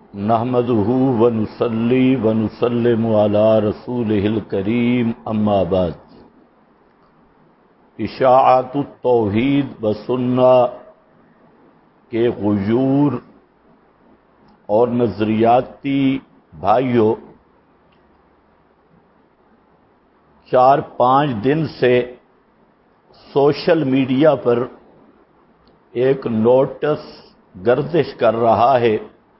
نحمدہ ونصلی ونسلم علی رسولہ الکریم اما بعد۔ اشاعت التوحید و سنہ کے غیور اور نظریاتی بھائیوں، 4-5 دن سے سوشل میڈیا پر ایک نوٹس گردش کر رہا ہے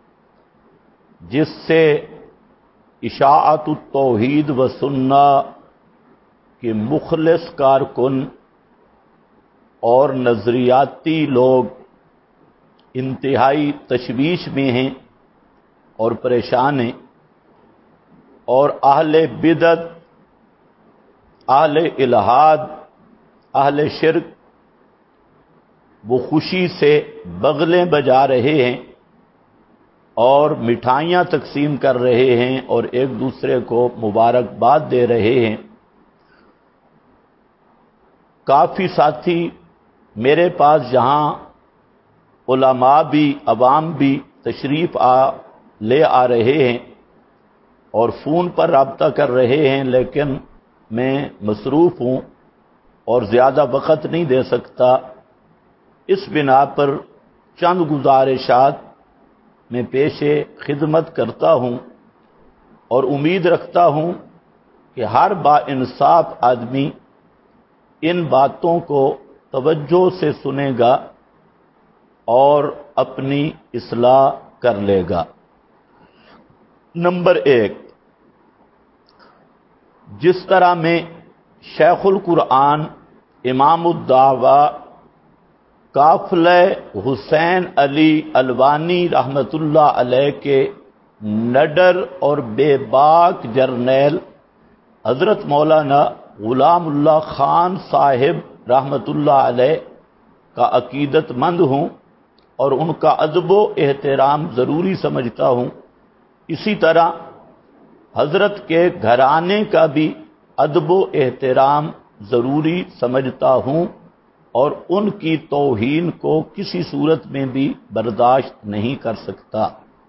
جس سے اشاعت التوحید و سنہ کے مخلص کارکن اور نظریاتی لوگ انتہائی تشویش میں ہیں اور پریشان ہیں، اور اہل بدعت، اہل الحاد، اہل شرک وہ خوشی سے بغلیں بجا رہے ہیں اور مٹھائیاں تقسیم کر رہے ہیں اور ایک دوسرے کو مبارکباد دے رہے ہیں۔ کافی ساتھی میرے پاس جہاں علماء بھی، عوام بھی تشریف لے آ رہے ہیں اور فون پر رابطہ کر رہے ہیں، لیکن میں مصروف ہوں اور زیادہ وقت نہیں دے سکتا۔ اس بنا پر چند گزارشات میں پیش خدمت کرتا ہوں اور امید رکھتا ہوں کہ ہر با انصاف آدمی ان باتوں کو توجہ سے سنے گا اور اپنی اصلاح کر لے گا۔ نمبر 1، جس طرح میں شیخ القرآن امام الدعوہ قافلہ حسین علی الوانی رحمۃ اللہ علیہ کے نڈر اور بے باک جرنیل حضرت مولانا غلام اللہ خان صاحب رحمۃ اللہ علیہ کا عقیدت مند ہوں اور ان کا ادب و احترام ضروری سمجھتا ہوں، اسی طرح حضرت کے گھرانے کا بھی ادب و احترام ضروری سمجھتا ہوں اور ان کی توہین کو کسی صورت میں بھی برداشت نہیں کر سکتا۔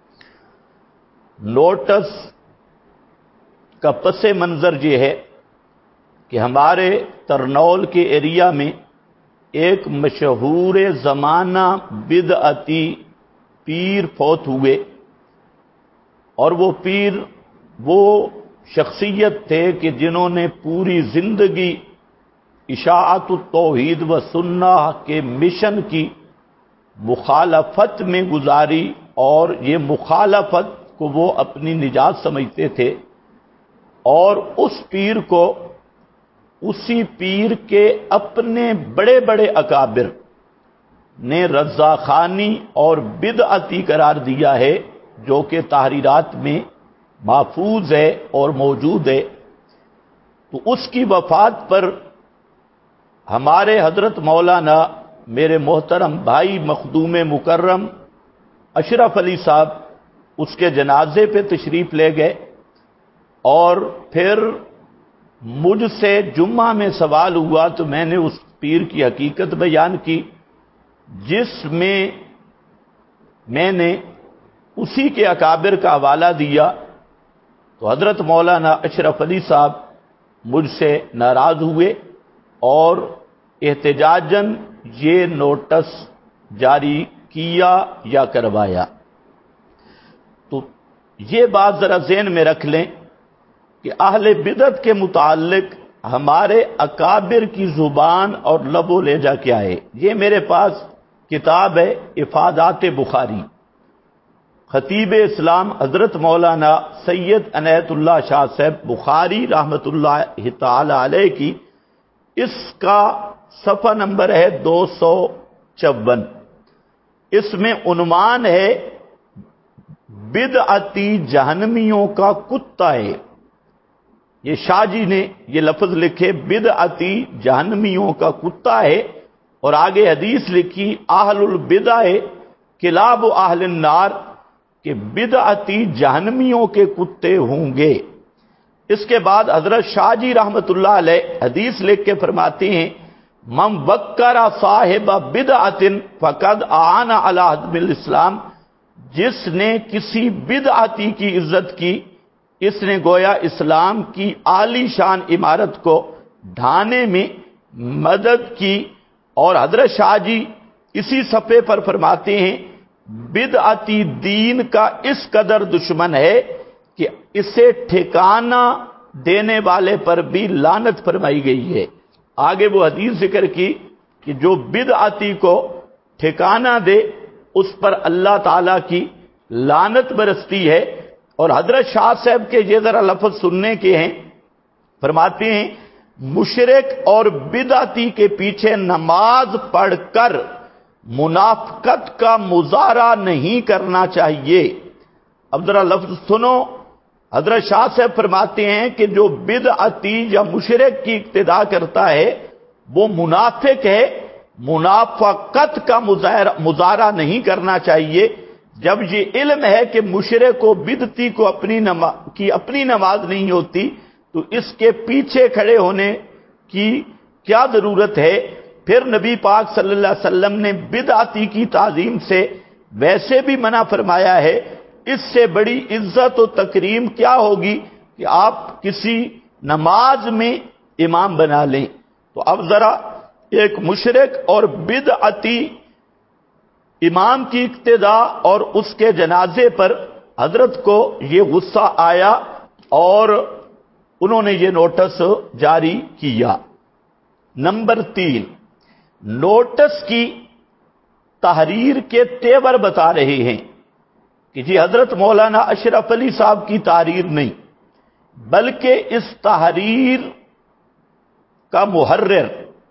نوٹس کا پس منظر یہ ہے کہ ہمارے ترنول کے ایریا میں ایک مشہور زمانہ بدعتی پیر فوت ہوئے، اور وہ پیر وہ شخصیت تھے کہ جنہوں نے پوری زندگی اشاعت التوحید و سنہ کے مشن کی مخالفت میں گزاری، اور یہ مخالفت کو وہ اپنی نجات سمجھتے تھے، اور اس پیر کو اسی پیر کے اپنے بڑے بڑے اکابر نے رضاخانی اور بدعتی قرار دیا ہے، جو کہ تحریرات میں محفوظ ہے اور موجود ہے۔ تو اس کی وفات پر ہمارے حضرت مولانا میرے محترم بھائی مخدوم مکرم اشرف علی صاحب اس کے جنازے پہ تشریف لے گئے، اور پھر مجھ سے جمعہ میں سوال ہوا تو میں نے اس پیر کی حقیقت بیان کی، جس میں میں نے اسی کے اکابر کا حوالہ دیا۔ تو حضرت مولانا اشرف علی صاحب مجھ سے ناراض ہوئے اور احتجاجاً یہ نوٹس جاری کیا یا کروایا۔ تو یہ بات ذرا ذہن میں رکھ لیں کہ اہل بدعت کے متعلق ہمارے اکابر کی زبان اور لب و لہجہ کیا ہے۔ یہ میرے پاس کتاب ہے افادات بخاری، خطیب اسلام حضرت مولانا سید عنایت اللہ شاہ صاحب بخاری رحمۃ اللہ تعالی علیہ کی، اس کا صفحہ نمبر ہے 254۔ اس میں عنوان ہے بدعتی جہنمیوں کا کتا ہے۔ یہ شاہ جی نے یہ لفظ لکھے، بدعتی جہنمیوں کا کتا ہے، اور آگے حدیث لکھی اہل البدع کلاب اہل النار، کہ بدعتی جہنمیوں کے کتے ہوں گے۔ اس کے بعد حضرت شاہ جی رحمت اللہ علیہ حدیث لکھ کے فرماتے ہیں، من وکر صاحب بدعت فقد اعان علی حدم الاسلام، جس نے کسی بدعتی کی عزت کی، اس نے گویا اسلام کی عالی شان عمارت کو ڈھانے میں مدد کی۔ اور حضرت شاہ جی اسی صفحے پر فرماتے ہیں بدعتی دین کا اس قدر دشمن ہے کہ اسے ٹھکانہ دینے والے پر بھی لعنت فرمائی گئی ہے۔ آگے وہ حدیث ذکر کی کہ جو بدعتی کو ٹھکانہ دے اس پر اللہ تعالی کی لعنت برستی ہے۔ اور حضرت شاہ صاحب کے یہ ذرا لفظ سننے کے ہیں، فرماتے ہیں مشرک اور بدعتی کے پیچھے نماز پڑھ کر منافقت کا مظاہرہ نہیں کرنا چاہیے۔ اب ذرا لفظ سنو، حضرت شاہ صاحب فرماتے ہیں کہ جو بدعتی یا مشرک کی اقتداء کرتا ہے وہ منافق ہے، منافقت کا مظاہرہ نہیں کرنا چاہیے۔ جب یہ علم ہے کہ مشرک و بدعتی کو اپنی نماز نہیں ہوتی تو اس کے پیچھے کھڑے ہونے کی کیا ضرورت ہے؟ پھر نبی پاک صلی اللہ علیہ وسلم نے بدعتی کی تعظیم سے ویسے بھی منع فرمایا ہے، اس سے بڑی عزت و تکریم کیا ہوگی کہ آپ کسی نماز میں امام بنا لیں۔ تو اب ذرا ایک مشرک اور بدعتی امام کی اقتداء اور اس کے جنازے پر حضرت کو یہ غصہ آیا اور انہوں نے یہ نوٹس جاری کیا۔ نمبر 3، نوٹس کی تحریر کے تیور بتا رہے ہیں کہ جی حضرت مولانا اشرف علی صاحب کی تحریر نہیں، بلکہ اس تحریر کا محرر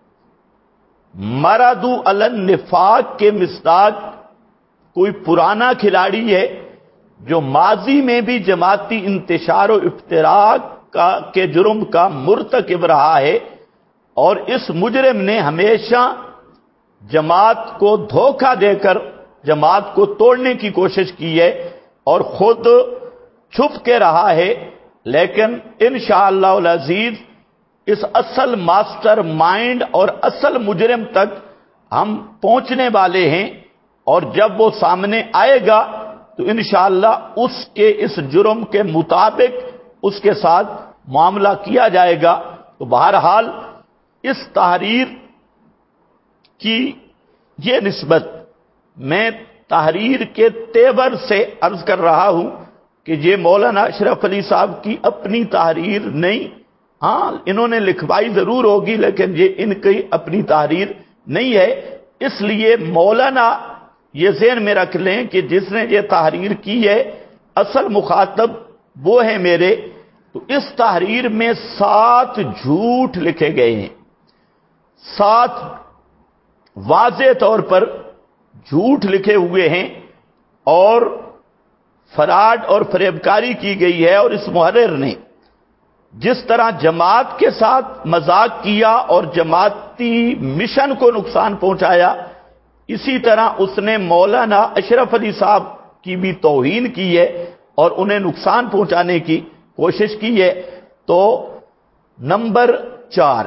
مرادو علی النفاق کے مصداق کوئی پرانا کھلاڑی ہے جو ماضی میں بھی جماعتی انتشار و افتراق کے جرم کا مرتکب رہا ہے، اور اس مجرم نے ہمیشہ جماعت کو دھوکہ دے کر جماعت کو توڑنے کی کوشش کی ہے اور خود چھپ کے رہا ہے، لیکن انشاءاللہ العزیز اس اصل ماسٹر مائنڈ اور اصل مجرم تک ہم پہنچنے والے ہیں، اور جب وہ سامنے آئے گا تو انشاءاللہ اس کے اس جرم کے مطابق اس کے ساتھ معاملہ کیا جائے گا۔ تو بہرحال اس تحریر کی یہ نسبت میں تحریر کے تیور سے عرض کر رہا ہوں کہ یہ مولانا اشرف علی صاحب کی اپنی تحریر نہیں، ہاں انہوں نے لکھوائی ضرور ہوگی لیکن یہ ان کی اپنی تحریر نہیں ہے۔ اس لیے مولانا یہ ذہن میں رکھ لیں کہ جس نے یہ تحریر کی ہے اصل مخاطب وہ ہے میرے۔ تو اس تحریر میں 7 جھوٹ لکھے گئے ہیں، 7 واضح طور پر جھوٹ لکھے ہوئے ہیں اور فراڈ اور فریبکاری کی گئی ہے۔ اور اس محرر نے جس طرح جماعت کے ساتھ مذاق کیا اور جماعتی مشن کو نقصان پہنچایا، اسی طرح اس نے مولانا اشرف علی صاحب کی بھی توہین کی ہے اور انہیں نقصان پہنچانے کی کوشش کی ہے۔ تو نمبر 4،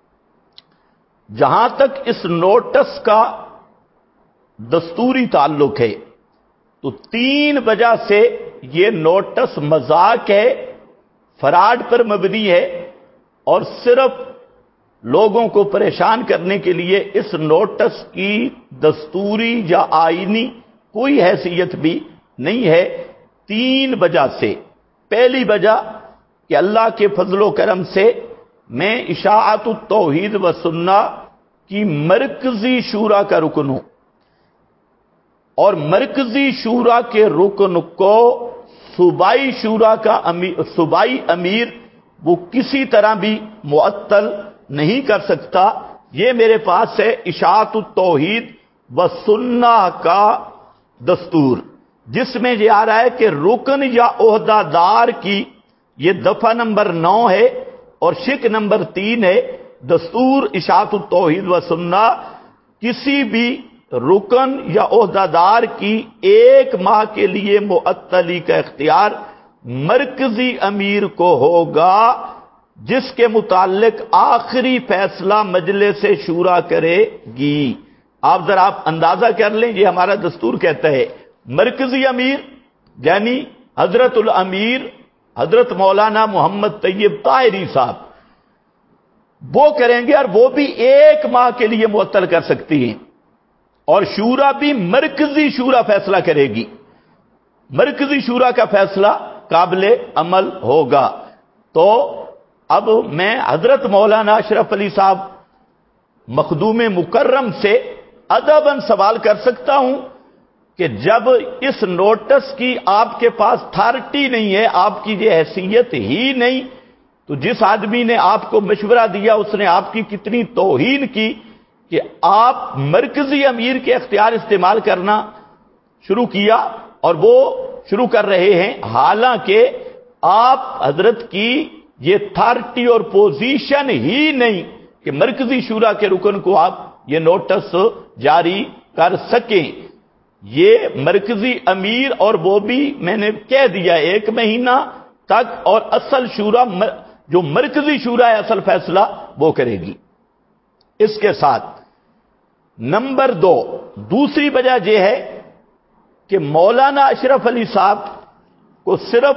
جہاں تک اس نوٹس کا دستوری تعلق ہے تو 3 وجہ سے یہ نوٹس مذاق ہے، فراڈ پر مبنی ہے، اور صرف لوگوں کو پریشان کرنے کے لیے اس نوٹس کی دستوری یا آئینی کوئی حیثیت بھی نہیں ہے۔ 3 وجہ سے۔ پہلی وجہ کہ اللہ کے فضل و کرم سے میں اشاعت التوحید و سنہ کی مرکزی شورا کا رکن ہوں، اور مرکزی شورا کے رکن کو صوبائی شورا کا صوبائی امیر وہ کسی طرح بھی معطل نہیں کر سکتا۔ یہ میرے پاس ہے اشاعت التوحید و سنہ کا دستور، جس میں یہ آ رہا ہے کہ رکن یا عہدہ دار کی یہ دفعہ نمبر 9 ہے اور شق نمبر 3 ہے۔ دستور اشاعت التوحید و سنہ کسی بھی رکن یا عہدہ دار کی 1 ماہ کے لیے معطلی کا اختیار مرکزی امیر کو ہوگا، جس کے متعلق آخری فیصلہ مجلس شورا کرے گی۔ آپ ذرا اندازہ کر لیں، یہ ہمارا دستور کہتا ہے مرکزی امیر یعنی حضرت الامیر حضرت مولانا محمد طیب طاہری صاحب وہ کریں گے، اور وہ بھی 1 ماہ کے لیے معطل کر سکتی ہیں، اور شورا بھی مرکزی شورا فیصلہ کرے گی، مرکزی شورا کا فیصلہ قابل عمل ہوگا۔ تو اب میں حضرت مولانا اشرف علی صاحب مخدوم مکرم سے ادباً سوال کر سکتا ہوں کہ جب اس نوٹس کی آپ کے پاس اتھارٹی نہیں ہے، آپ کی یہ حیثیت ہی نہیں، تو جس آدمی نے آپ کو مشورہ دیا اس نے آپ کی کتنی توہین کی کہ آپ مرکزی امیر کے اختیار استعمال کرنا شروع کیا، اور وہ شروع کر رہے ہیں، حالانکہ آپ حضرت کی یہ اتھارٹی اور پوزیشن ہی نہیں کہ مرکزی شورا کے رکن کو آپ یہ نوٹس جاری کر سکیں۔ یہ مرکزی امیر، اور وہ بھی میں نے کہہ دیا 1 مہینہ تک، اور اصل شورا جو مرکزی شورا ہے اصل فیصلہ وہ کرے گی۔ اس کے ساتھ نمبر 2 دوسری وجہ یہ ہے کہ مولانا اشرف علی صاحب کو صرف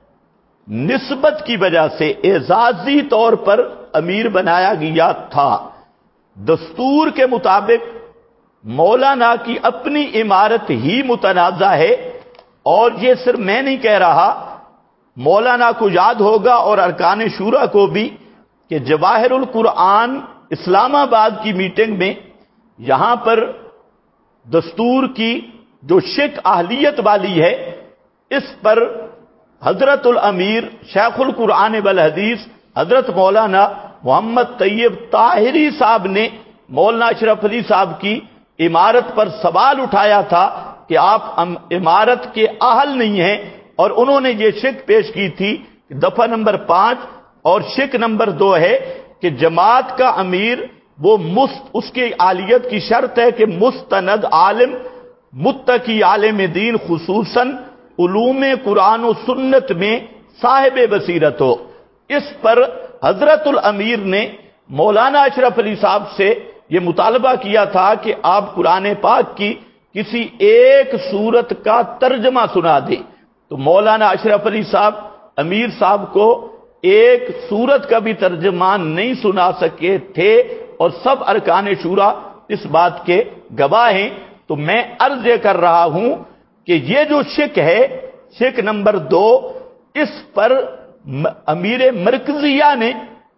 نسبت کی وجہ سے اعزازی طور پر امیر بنایا گیا تھا۔ دستور کے مطابق مولانا کی اپنی عمارت ہی متنازع ہے، اور یہ صرف میں نہیں کہہ رہا، مولانا کو یاد ہوگا اور ارکان شورا کو بھی کہ جواہر القرآن اسلام آباد کی میٹنگ میں یہاں پر دستور کی جو شک اہلیت والی ہے اس پر حضرت الامیر شیخ القرآن والحدیث حضرت مولانا محمد طیب طاہری صاحب نے مولانا اشرف علی صاحب کی عمارت پر سوال اٹھایا تھا کہ آپ عمارت کے اہل نہیں ہیں، اور انہوں نے یہ شک پیش کی تھی دفعہ نمبر 5، اور شک نمبر 2 ہے کہ جماعت کا امیر وہ اس کی اہلیت کی شرط ہے کہ مستند عالم متقی عالم دین، خصوصاً علوم قرآن و سنت میں صاحب بصیرت ہو۔ اس پر حضرت الامیر نے مولانا اشرف علی صاحب سے یہ مطالبہ کیا تھا کہ آپ قرآن پاک کی کسی ایک سورت کا ترجمہ سنا دیں، تو مولانا اشرف علی صاحب امیر صاحب کو ایک سورت کا بھی ترجمہ نہیں سنا سکے تھے، اور سب ارکان شورا اس بات کے گواہ ہیں۔ تو میں عرض یہ کر رہا ہوں کہ یہ جو شک ہے، شک نمبر 2، اس پر امیر مرکزیہ نے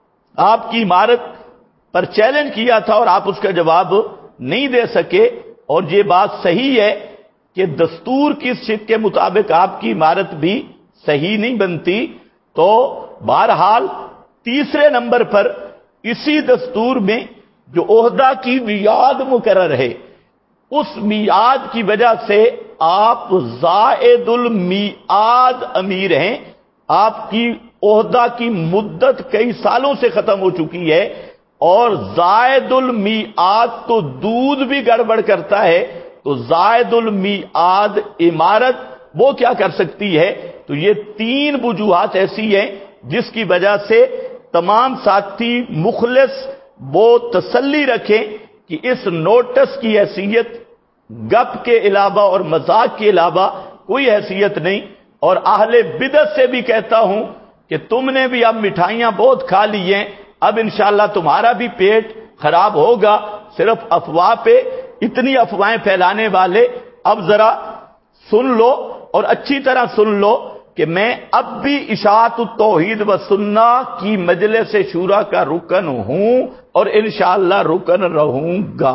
آپ کی عمارت پر چیلنج کیا تھا اور آپ اس کا جواب نہیں دے سکے، اور یہ بات صحیح ہے کہ دستور کی شک کے مطابق آپ کی عمارت بھی صحیح نہیں بنتی۔ تو بہرحال تیسرے نمبر پر اسی دستور میں جو عہدہ کی میعاد مقرر ہے، اس میعاد کی وجہ سے آپ زائد المیعاد امیر ہیں، آپ کی عہدہ کی مدت کئی سالوں سے ختم ہو چکی ہے، اور زائد المیعاد تو دودھ بھی گڑبڑ کرتا ہے، تو زائد المیعاد عمارت وہ کیا کر سکتی ہے؟ تو یہ 3 وجوہات ایسی ہیں جس کی وجہ سے تمام ساتھی مخلص وہ تسلی رکھیں کہ اس نوٹس کی حیثیت گپ کے علاوہ اور مذاق کے علاوہ کوئی حیثیت نہیں۔ اور اہل بدعت سے بھی کہتا ہوں کہ تم نے بھی اب مٹھائیاں بہت کھا لی ہیں، اب انشاءاللہ تمہارا بھی پیٹ خراب ہوگا صرف افواہ پہ۔ اتنی افواہیں پھیلانے والے اب ذرا سن لو، اور اچھی طرح سن لو کہ میں اب بھی اشاعت التوحید و سنہ کی مجلس شورا کا رکن ہوں، اور انشاءاللہ رکن رہوں گا،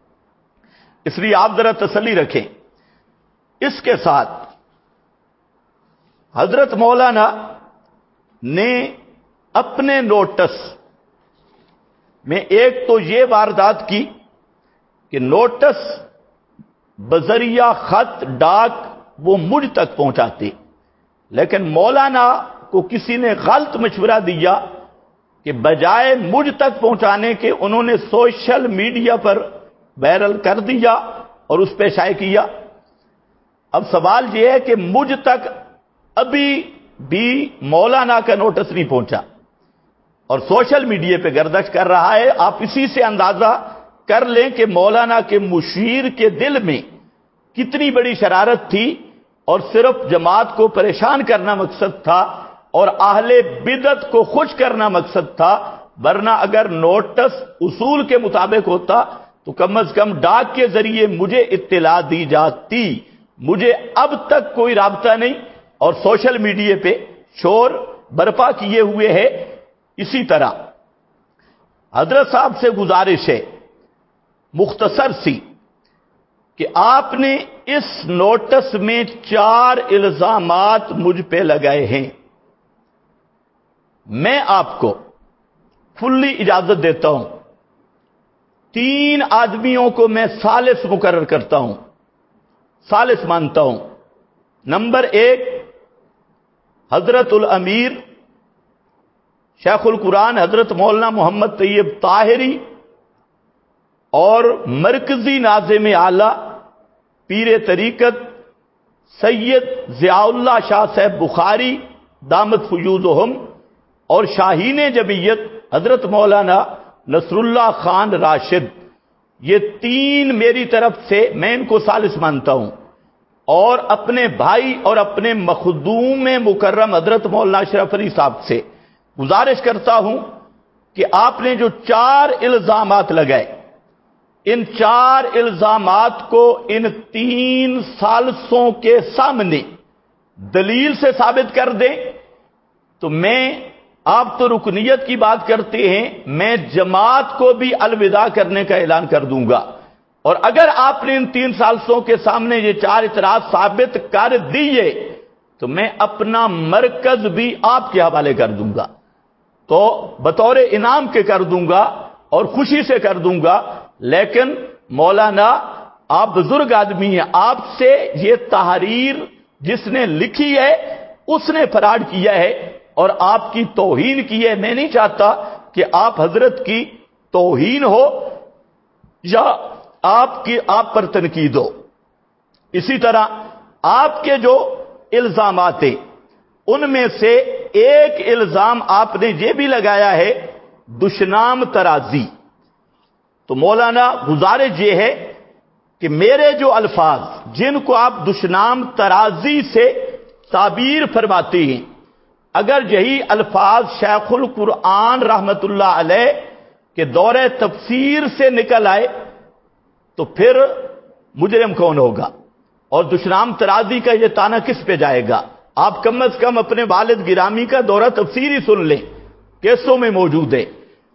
اس لیے آپ ذرا تسلی رکھیں۔ اس کے ساتھ حضرت مولانا نے اپنے نوٹس میں ایک تو یہ واردات کی کہ نوٹس بذریعہ خط ڈاک وہ مجھ تک پہنچاتے، لیکن مولانا کو کسی نے غلط مشورہ دیا کہ بجائے مجھ تک پہنچانے کے انہوں نے سوشل میڈیا پر وائرل کر دیا اور اس پہ شائع کیا۔ اب سوال یہ ہے کہ مجھ تک ابھی بھی مولانا کا نوٹس نہیں پہنچا اور سوشل میڈیا پہ گردش کر رہا ہے۔ آپ اسی سے اندازہ کر لیں کہ مولانا کے مشیر کے دل میں کتنی بڑی شرارت تھی، اور صرف جماعت کو پریشان کرنا مقصد تھا اور اہل بدعت کو خوش کرنا مقصد تھا، ورنہ اگر نوٹس اصول کے مطابق ہوتا تو کم از کم ڈاک کے ذریعے مجھے اطلاع دی جاتی۔ مجھے اب تک کوئی رابطہ نہیں، اور سوشل میڈیا پہ شور برپا کیے ہوئے ہے۔ اسی طرح حضرت صاحب سے گزارش ہے مختصر سی کہ آپ نے اس نوٹس میں 4 الزامات مجھ پہ لگائے ہیں۔ میں آپ کو فلی اجازت دیتا ہوں، 3 آدمیوں کو میں ثالث مقرر کرتا ہوں، ثالث مانتا ہوں۔ نمبر 1 حضرت الامیر شیخ القرآن حضرت مولانا محمد طیب طاہری اور مرکزی ناظم اعلی پیر طریقت سید ضیاء اللہ شاہ صاحب بخاری دامت فیوضہم اور شاہین جمعیت حضرت مولانا نصر اللہ خان راشد، یہ 3 میری طرف سے میں ان کو ثالث مانتا ہوں، اور اپنے بھائی اور اپنے مخدوم مکرم حضرت مولانا اشرف علی صاحب سے گزارش کرتا ہوں کہ آپ نے جو 4 الزامات لگائے، ان 4 الزامات کو ان 3 ثالثوں کے سامنے دلیل سے ثابت کر دیں تو میں، آپ تو رکنیت کی بات کرتے ہیں، میں جماعت کو بھی الوداع کرنے کا اعلان کر دوں گا۔ اور اگر آپ نے ان 3 ثالثوں کے سامنے یہ 4 اعتراض ثابت کر دیے تو میں اپنا مرکز بھی آپ کے حوالے کر دوں گا، تو بطور انعام کے کر دوں گا اور خوشی سے کر دوں گا۔ لیکن مولانا آپ بزرگ آدمی ہیں، آپ سے یہ تحریر جس نے لکھی ہے اس نے فراڈ کیا ہے اور آپ کی توہین کی ہے۔ میں نہیں چاہتا کہ آپ حضرت کی توہین ہو یا آپ پر تنقید ہو۔ اسی طرح آپ کے جو الزامات ہیں ان میں سے ایک الزام آپ نے یہ بھی لگایا ہے دشنام ترازی۔ تو مولانا گزارش یہ ہے کہ میرے جو الفاظ جن کو آپ دشنام ترازی سے تعبیر فرماتے ہیں، اگر یہی الفاظ شیخ القرآن رحمت اللہ علیہ کے دور تفسیر سے نکل آئے تو پھر مجرم کون ہوگا اور دشنام ترازی کا یہ تانا کس پہ جائے گا؟ آپ کم از کم اپنے والد گرامی کا دورہ تفسیر ہی سن لیں، کیسوں میں موجود ہے۔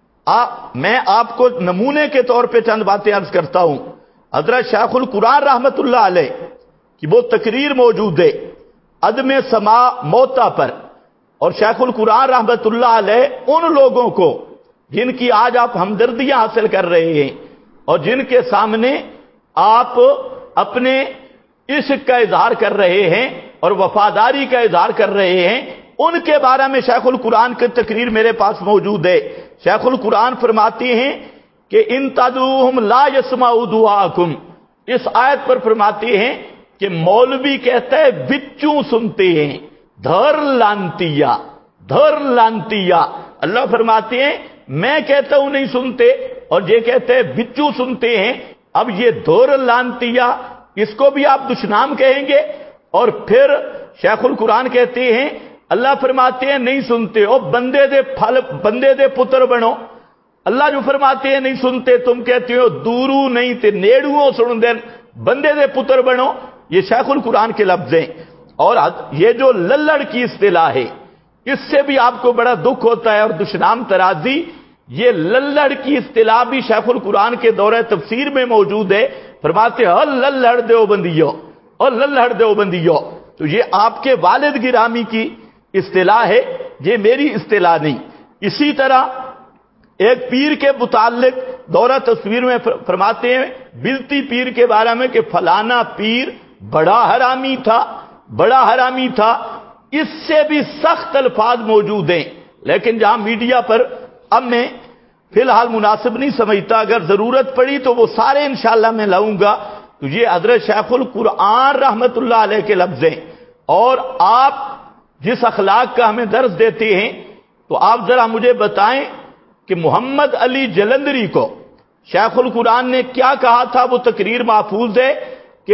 میں آپ کو نمونے کے طور پہ چند باتیں عرض کرتا ہوں۔ حضرت شیخ القرآن رحمت اللہ علیہ کی وہ تقریر موجود ہے عدم سماع موتا پر، اور شیخ القرآن رحمت اللہ علیہ ان لوگوں کو جن کی آج آپ ہمدردیاں حاصل کر رہے ہیں اور جن کے سامنے آپ اپنے عشق کا اظہار کر رہے ہیں اور وفاداری کا اظہار کر رہے ہیں، ان کے بارے میں شیخ القرآن کی تقریر میرے پاس موجود ہے۔ شیخ القرآن فرماتے ہیں کہ ان تدعوہم لا یسمعوا دعاءکم، اس آیت پر فرماتے ہیں کہ مولوی کہتا ہے بچوں سنتے ہیں، دھر لانتیا، دھر لانتیا۔ اللہ فرماتے ہیں میں کہتا ہوں نہیں سنتے، اور یہ کہتے ہیں بچوں سنتے ہیں۔ اب یہ دھر لانتیا اس کو بھی آپ دشنام کہیں گے؟ اور پھر شیخ القرآن کہتے ہیں، اللہ فرماتے ہیں نہیں سنتے، او بندے دے پھل بندے دے پتر بنو۔ اللہ جو فرماتے ہیں نہیں سنتے، تم کہتے ہو دورو نہیں تے نیڑو سن دین، بندے دے پتر بنو۔ یہ شیخ القرآن کے لفظ ہیں۔ اور یہ جو للڑ کی اصطلاح ہے اس سے بھی آپ کو بڑا دکھ ہوتا ہے، اور دشنام ترازی یہ للڑ کی اصطلاح بھی شیخ القرآن کے دورہ تفسیر میں موجود ہے۔ فرماتے ہیں للڑ دیوبندیو اور للڑ دیوبندیو، تو یہ آپ کے والد گرامی کی اصطلاح ہے، یہ میری اصطلاح نہیں۔ اسی طرح ایک پیر کے متعلق دورہ تصویر میں فرماتے ہیں بلتی پیر کے بارے میں کہ فلانا پیر بڑا حرامی تھا، بڑا حرامی تھا۔ اس سے بھی سخت الفاظ موجود ہیں، لیکن جہاں میڈیا پر اب میں فی الحال مناسب نہیں سمجھتا، اگر ضرورت پڑی تو وہ سارے انشاءاللہ میں لاؤں گا۔ تو یہ حضرت شیخ القرآن رحمت اللہ علیہ کے لفظ ہیں، اور آپ جس اخلاق کا ہمیں درس دیتے ہیں تو آپ ذرا مجھے بتائیں کہ محمد علی جلندری کو شیخ القرآن نے کیا کہا تھا؟ وہ تقریر محفوظ ہے کہ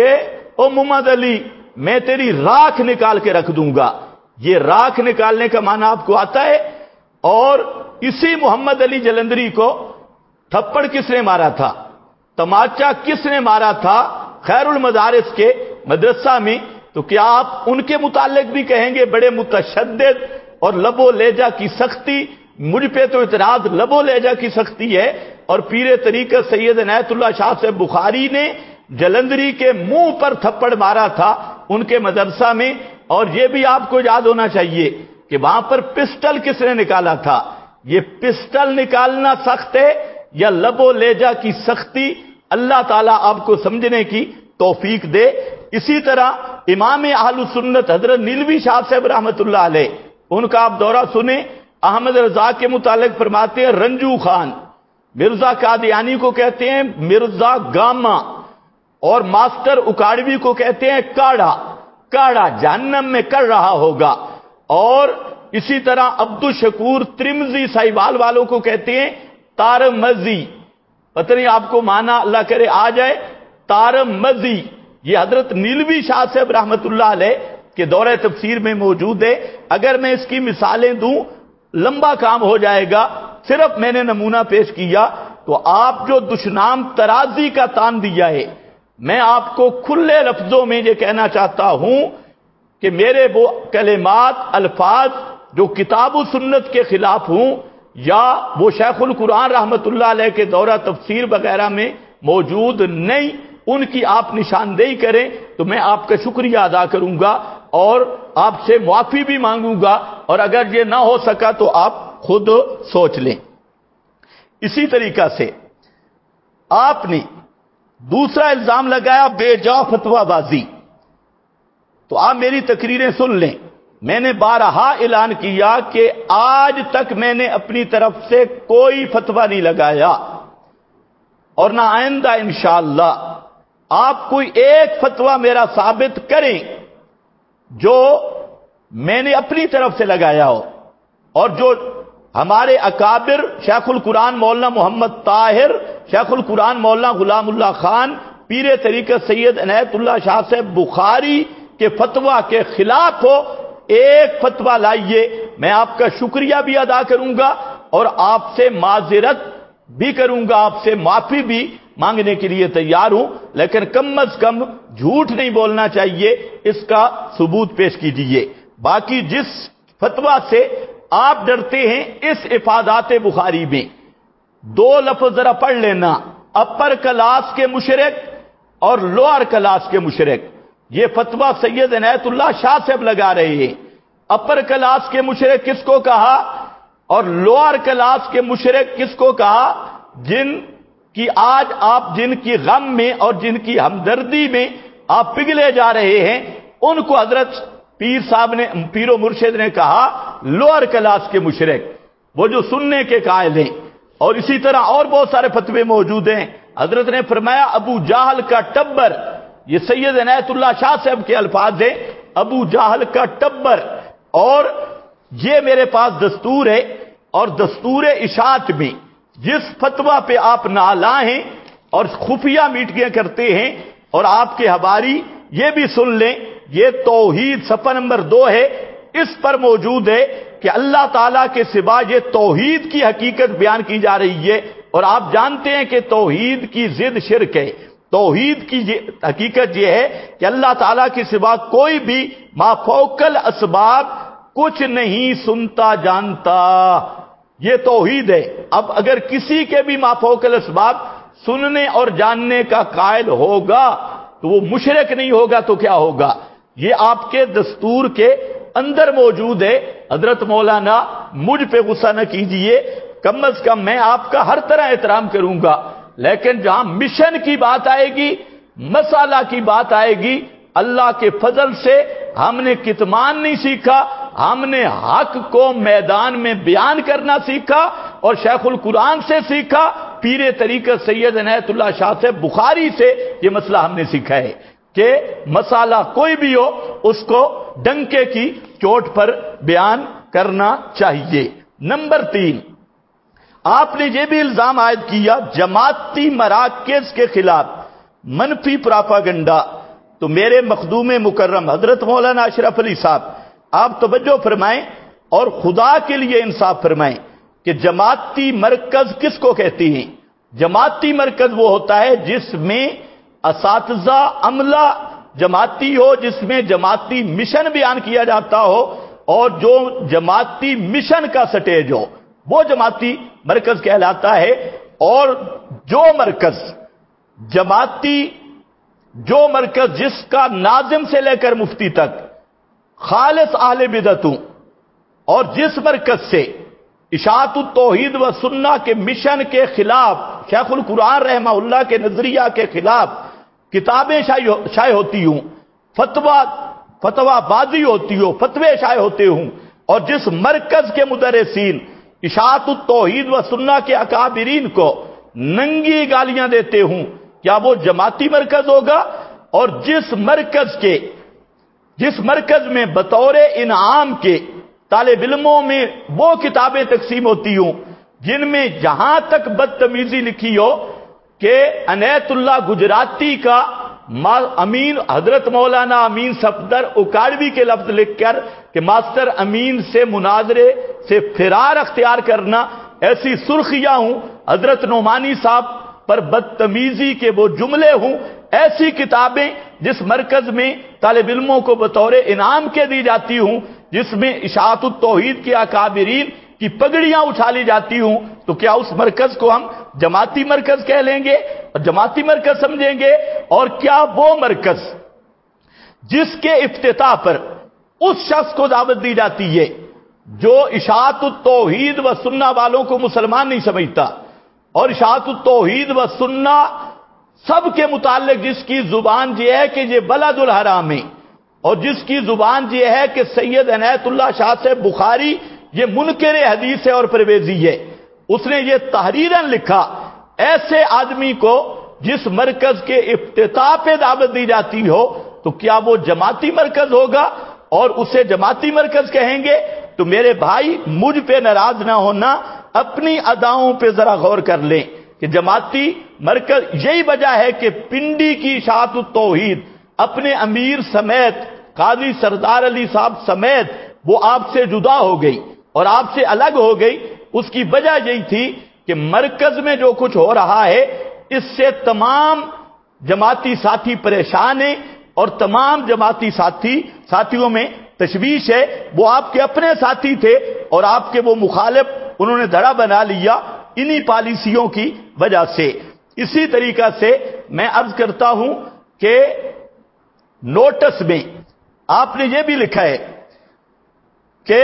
او محمد علی میں تیری راکھ نکال کے رکھ دوں گا. یہ راکھ نکالنے کا معنی آپ کو آتا ہے. اور اسی محمد علی جلندری کو تھپڑ کس نے مارا تھا, تماچا کس نے مارا تھا خیر المدارس کے مدرسہ میں؟ تو کیا آپ ان کے متعلق بھی کہیں گے بڑے متشدد اور لب و لہجہ کی سختی؟ مجھ پہ تو اعتراض لب و لہجہ کی سختی ہے. اور پیر طریقت سید عنایت اللہ شاہ صاحب بخاری نے جلندری کے منہ پر تھپڑ مارا تھا ان کے مدرسہ میں. اور یہ بھی آپ کو یاد ہونا چاہیے کہ وہاں پر پسٹل کس نے نکالا تھا. یہ پسٹل نکالنا سخت ہے یا لب و لہجہ کی سختی؟ اللہ تعالیٰ آپ کو سمجھنے کی توفیق دے. اسی طرح امام اہل سنت حضرت نیلوی شاہ صاحب رحمۃ اللہ علیہ، ان کا آپ دورہ سنیں. احمد رضا کے متعلق فرماتے ہیں رنجو خان، مرزا قادیانی کو کہتے ہیں مرزا گاما، اور ماسٹر اکاڑوی کو کہتے ہیں کاڑا. کاڑا جہنم میں کر رہا ہوگا. اور اسی طرح عبد الشکور ترمذی ساہیوال والوں کو کہتے ہیں تارمزی. پتہ نہیں آپ کو مانا اللہ کرے آ جائے. تارمزی یہ حضرت نیلوی شاہ صاحب رحمت اللہ علیہ کے دورہ تفسیر میں موجود ہے. اگر میں اس کی مثالیں دوں لمبا کام ہو جائے گا، صرف میں نے نمونہ پیش کیا. تو آپ جو دشنام ترازی کا تان دیا ہے، میں آپ کو کھلے لفظوں میں یہ کہنا چاہتا ہوں کہ میرے وہ کلمات الفاظ جو کتاب و سنت کے خلاف ہوں یا وہ شیخ القرآن رحمت اللہ علیہ کے دورہ تفسیر وغیرہ میں موجود نہیں، ان کی آپ نشاندہی کریں تو میں آپ کا شکریہ ادا کروں گا اور آپ سے معافی بھی مانگوں گا. اور اگر یہ نہ ہو سکا تو آپ خود سوچ لیں. اسی طریقہ سے آپ نے دوسرا الزام لگایا بے جا فتویٰ بازی. تو آپ میری تقریریں سن لیں. میں نے بارہا اعلان کیا کہ آج تک میں نے اپنی طرف سے کوئی فتویٰ نہیں لگایا اور نہ آئندہ انشاءاللہ. آپ کوئی ایک فتویٰ میرا ثابت کریں جو میں نے اپنی طرف سے لگایا ہو، اور جو ہمارے اکابر شیخ القرآن مولانا محمد طاہر، شیخ القرآن مولانا غلام اللہ خان، پیر طریقت سید عنایت اللہ شاہ صاحب بخاری کے فتویٰ کے خلاف ہو، ایک فتویٰ لائیے. میں آپ کا شکریہ بھی ادا کروں گا اور آپ سے معذرت بھی کروں گا، آپ سے معافی بھی مانگنے کے لیے تیار ہوں. لیکن کم از کم جھوٹ نہیں بولنا چاہیے، اس کا ثبوت پیش کیجیے. باقی جس فتویٰ سے آپ ڈرتے ہیں اس افادات بخاری میں دو لفظ ذرا پڑھ لینا، اپر کلاس کے مشرک اور لوअر کلاس کے مشرک. یہ فتویٰ سید عنایت اللہ شاہ صاحب لگا رہے ہیں. اپر کلاس کے مشرک کس کو کہا اور لوअر کلاس کے مشرک کس کو کہا؟ جن کی آج آپ جن کی غم میں اور جن کی ہمدردی میں آپ پگھلے جا رہے ہیں، ان کو حضرت پیر صاحب نے، پیر و مرشد نے کہا لوअر کلاس کے مشرک، وہ جو سننے کے قائل ہیں. اور اسی طرح اور بہت سارے فتوے موجود ہیں. حضرت نے فرمایا ابو جہل کا ٹبر، یہ سید عنایت اللہ شاہ صاحب کے الفاظ ہیں، ابو جہل کا ٹبر. اور یہ میرے پاس دستور ہے، اور دستور اشاعت میں جس فتویٰ پہ آپ نالا ہیں اور خفیہ میٹنگیں کرتے ہیں، اور آپ کے حواری یہ بھی سن لیں، یہ توحید صفحہ نمبر 2 ہے، اس پر موجود ہے کہ اللہ تعالیٰ کے سوا یہ توحید کی حقیقت بیان کی جا رہی ہے. اور آپ جانتے ہیں کہ توحید کی ضد شرک ہے. توحید کی حقیقت یہ ہے کہ اللہ تعالیٰ کے سوا کوئی بھی مافوق الاسباب کچھ نہیں سنتا جانتا. یہ توحید ہے. اب اگر کسی کے بھی مافوق الاسباب سننے اور جاننے کا قائل ہوگا تو وہ مشرک نہیں ہوگا تو کیا ہوگا؟ یہ آپ کے دستور کے اندر موجود ہے. حضرت مولانا مجھ پہ غصہ نہ کیجئے، کم از کم میں آپ کا ہر طرح احترام کروں گا، لیکن جہاں مشن کی بات آئے گی، مسئلہ کی بات آئے گی، اللہ کے فضل سے ہم نے کتمان نہیں سیکھا، ہم نے حق کو میدان میں بیان کرنا سیکھا اور شیخ القرآن سے سیکھا، پیر طریقت سید عنایت اللہ شاہ سے بخاری سے یہ مسئلہ ہم نے سیکھا ہے کہ مسئلہ کوئی بھی ہو اس کو ڈنکے کی چوٹ پر بیان کرنا چاہیے. نمبر 3، آپ نے یہ بھی الزام عائد کیا جماعتی مراکز کے خلاف منفی پراپاگنڈا تو میرے مخدوم مکرم حضرت مولانا اشرف علی صاحب آپ توجہ فرمائیں اور خدا کے لیے انصاف فرمائیں کہ جماعتی مرکز کس کو کہتی ہیں؟ جماعتی مرکز وہ ہوتا ہے جس میں اساتذہ عملہ جماعتی ہو، جس میں جماعتی مشن بیان کیا جاتا ہو اور جو جماعتی مشن کا سٹیج ہو، وہ جماعتی مرکز کہلاتا ہے۔ اور جو مرکز جس کا ناظم سے لے کر مفتی تک خالص اہل بدعت ہوں، اور جس مرکز سے اشاعت التوحید و سنہ کے مشن کے خلاف، شیخ القرآن رحمہ اللہ کے نظریہ کے خلاف کتابیں شائع ہوتی ہوں، فتویٰ بازی ہوتی ہو، فتوے شائع ہوتے ہوں، اور جس مرکز کے مدرسین اشاعت التوحید و سنہ کے اکابرین کو ننگی گالیاں دیتے ہوں، کیا وہ جماعتی مرکز ہوگا؟ اور جس مرکز میں بطور انعام کے طالب علموں میں وہ کتابیں تقسیم ہوتی ہوں جن میں جہاں تک بدتمیزی لکھی ہو کہ عنایت اللہ گجراتی کا امین حضرت مولانا امین صفدر اکاڑوی کے لفظ لکھ کر کہ ماسٹر امین سے مناظرے سے فرار اختیار کرنا، ایسی سرخیاں ہوں، حضرت نعمانی صاحب پر بدتمیزی کے وہ جملے ہوں، ایسی کتابیں جس مرکز میں طالب علموں کو بطور انعام کے دی جاتی ہوں، جس میں اشاعت التوحید کے اکابرین کی پگڑیاں اچھالی جاتی ہوں، تو کیا اس مرکز کو ہم جماعتی مرکز کہہ لیں گے اور جماعتی مرکز سمجھیں گے؟ اور کیا وہ مرکز جس کے افتتاح پر اس شخص کو دعوت دی جاتی ہے جو اشاعت التوحید و سنہ والوں کو مسلمان نہیں سمجھتا، اور اشاعت التوحید و سنہ سب کے متعلق جس کی زبان یہ ہے کہ یہ بلد الحرام ہے، اور جس کی زبان یہ ہے کہ سید عنایت اللہ شاہ سے بخاری یہ منکر حدیث ہے اور پرویزی ہے، اس نے یہ تحریراً لکھا، ایسے آدمی کو جس مرکز کے افتتاح پہ دعوت دی جاتی ہو تو کیا وہ جماعتی مرکز ہوگا اور اسے جماعتی مرکز کہیں گے؟ تو میرے بھائی مجھ پہ ناراض نہ ہونا، اپنی اداؤں پہ ذرا غور کر لیں کہ جماعتی مرکز یہی وجہ ہے کہ پنڈی کی اشاعت التوحید اپنے امیر سمیت قاضی سردار علی صاحب سمیت وہ آپ سے جدا ہو گئی اور آپ سے الگ ہو گئی۔ اس کی وجہ یہی تھی کہ مرکز میں جو کچھ ہو رہا ہے اس سے تمام جماعتی ساتھی پریشان ہیں، اور تمام جماعتی ساتھیوں میں تشویش ہے۔ وہ آپ کے اپنے ساتھی تھے اور آپ کے وہ مخالف انہوں نے دھڑا بنا لیا انہی پالیسیوں کی وجہ سے۔ اسی طریقہ سے میں عرض کرتا ہوں کہ نوٹس میں آپ نے یہ بھی لکھا ہے کہ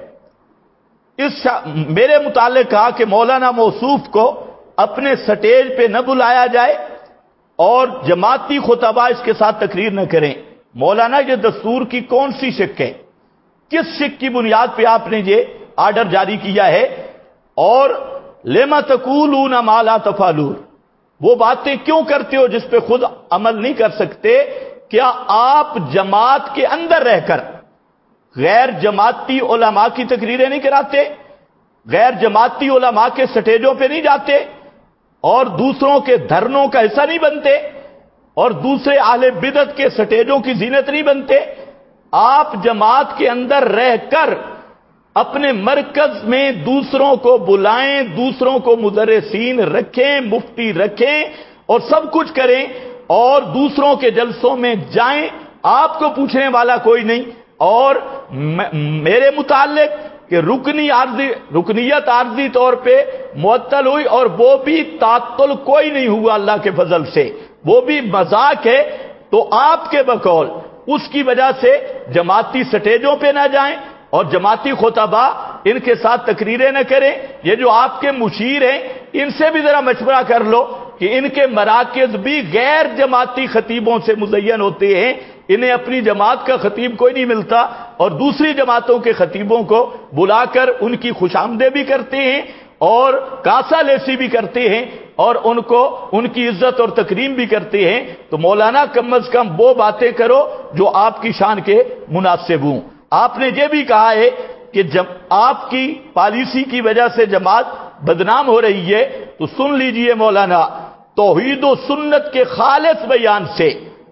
میرے متعلق کہا کہ مولانا موصوف کو اپنے سٹیج پہ نہ بلایا جائے اور جماعتی خطبہ اس کے ساتھ تقریر نہ کریں۔ مولانا یہ دستور کی کون سی شک ہے؟ کس شک کی بنیاد پہ آپ نے یہ آرڈر جاری کیا ہے؟ اور لما تقولون ما لا تفعلون، وہ باتیں کیوں کرتے ہو جس پہ خود عمل نہیں کر سکتے؟ کیا آپ جماعت کے اندر رہ کر غیر جماعتی علماء کی تقریریں نہیں کراتے؟ غیر جماعتی علماء کے سٹیجوں پہ نہیں جاتے اور دوسروں کے دھرنوں کا حصہ نہیں بنتے اور دوسرے اہل بدعت کے سٹیجوں کی زینت نہیں بنتے؟ آپ جماعت کے اندر رہ کر اپنے مرکز میں دوسروں کو بلائیں، دوسروں کو مدرسین رکھیں، مفتی رکھیں اور سب کچھ کریں، اور دوسروں کے جلسوں میں جائیں، آپ کو پوچھنے والا کوئی نہیں۔ اور میرے متعلق کہ رکنیت عارضی طور پہ معطل ہوئی، اور وہ بھی تعطل کوئی نہیں ہوا اللہ کے فضل سے، وہ بھی مذاق ہے، تو آپ کے بقول اس کی وجہ سے جماعتی سٹیجوں پہ نہ جائیں اور جماعتی خطبہ ان کے ساتھ تقریریں نہ کریں۔ یہ جو آپ کے مشیر ہیں ان سے بھی ذرا مشورہ کر لو کہ ان کے مراکز بھی غیر جماعتی خطیبوں سے مزین ہوتے ہیں، انہیں اپنی جماعت کا خطیب کوئی نہیں ملتا اور دوسری جماعتوں کے خطیبوں کو بلا کر ان کی خوش آمدید بھی کرتے ہیں اور کاسا لیسی بھی کرتے ہیں اور ان کو ان کی عزت اور تکریم بھی کرتے ہیں۔ تو مولانا کم از کم وہ باتیں کرو جو آپ کی شان کے مناسب ہوں۔ آپ نے یہ بھی کہا ہے کہ جب آپ کی پالیسی کی وجہ سے جماعت بدنام ہو رہی ہے، تو سن لیجئے مولانا، توحید و سنت کے خالص بیان سے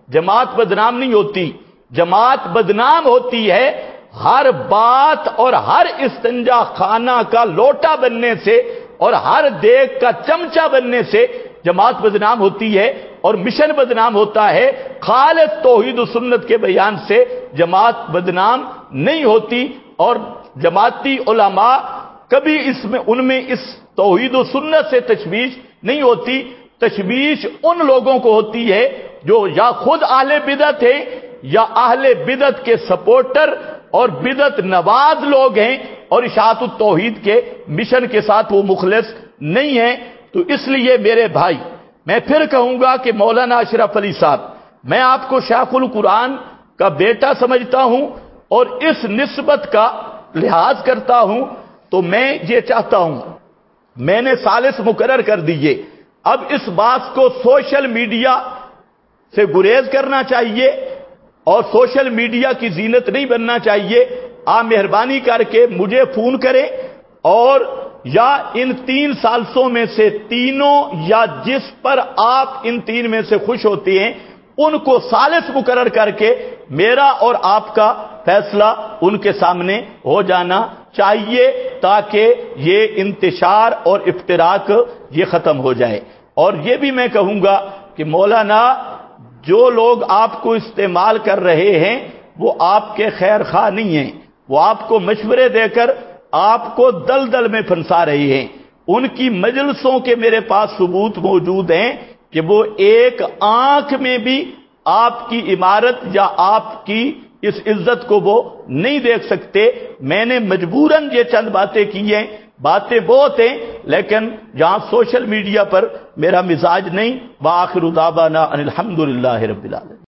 جماعت بدنام نہیں ہوتی. جماعت بدنام ہوتی ہے ہر بات اور ہر استنجا خانہ کا لوٹا بننے سے اور ہر دیگ کا چمچہ بننے سے جماعت بدنام ہوتی ہے, اور مشن بدنام ہوتا ہے. خالص توحید و سنت کے بیان سے جماعت بدنام نہیں ہوتی, اور جماعتی علماء کبھی ان میں اس توحید و سنت سے تشویش نہیں ہوتی. تشویش ان لوگوں کو ہوتی ہے جو یا خود اہل بدعت ہیں یا اہل بدعت کے سپورٹر اور بدعت نواز لوگ ہیں, اور اشاعت التوحید کے مشن کے ساتھ وہ مخلص نہیں ہیں. تو اس لیے میرے بھائی میں پھر کہوں گا کہ مولانا اشرف علی صاحب, میں آپ کو شیخ القرآن کا بیٹا سمجھتا ہوں اور اس نسبت کا لحاظ کرتا ہوں. تو میں یہ چاہتا ہوں, میں نے ثالث مقرر کر دیے, اب اس بات کو سوشل میڈیا سے گریز کرنا چاہیے اور سوشل میڈیا کی زینت نہیں بننا چاہیے. آپ مہربانی کر کے مجھے فون کریں, اور یا ان 3 ثالثوں میں سے تینوں یا جس پر آپ ان 3 میں سے خوش ہوتے ہیں ان کو ثالث مقرر کر کے میرا اور آپ کا فیصلہ ان کے سامنے ہو جانا چاہیے, تاکہ یہ انتشار اور افتراق یہ ختم ہو جائے. اور یہ بھی میں کہوں گا کہ مولانا جو لوگ آپ کو استعمال کر رہے ہیں وہ آپ کے خیر خواہ نہیں ہیں, وہ آپ کو مشورے دے کر آپ کو دلدل میں پھنسا رہے ہیں. ان کی مجلسوں کے میرے پاس ثبوت موجود ہیں کہ وہ ایک آنکھ میں بھی آپ کی عمارت یا آپ کی اس عزت کو وہ نہیں دیکھ سکتے. میں نے مجبوراً یہ چند باتیں کی ہیں, باتیں بہت ہیں, لیکن جہاں سوشل میڈیا پر میرا مزاج نہیں. وآخر دعوانا ان الحمدللہ رب العالمین.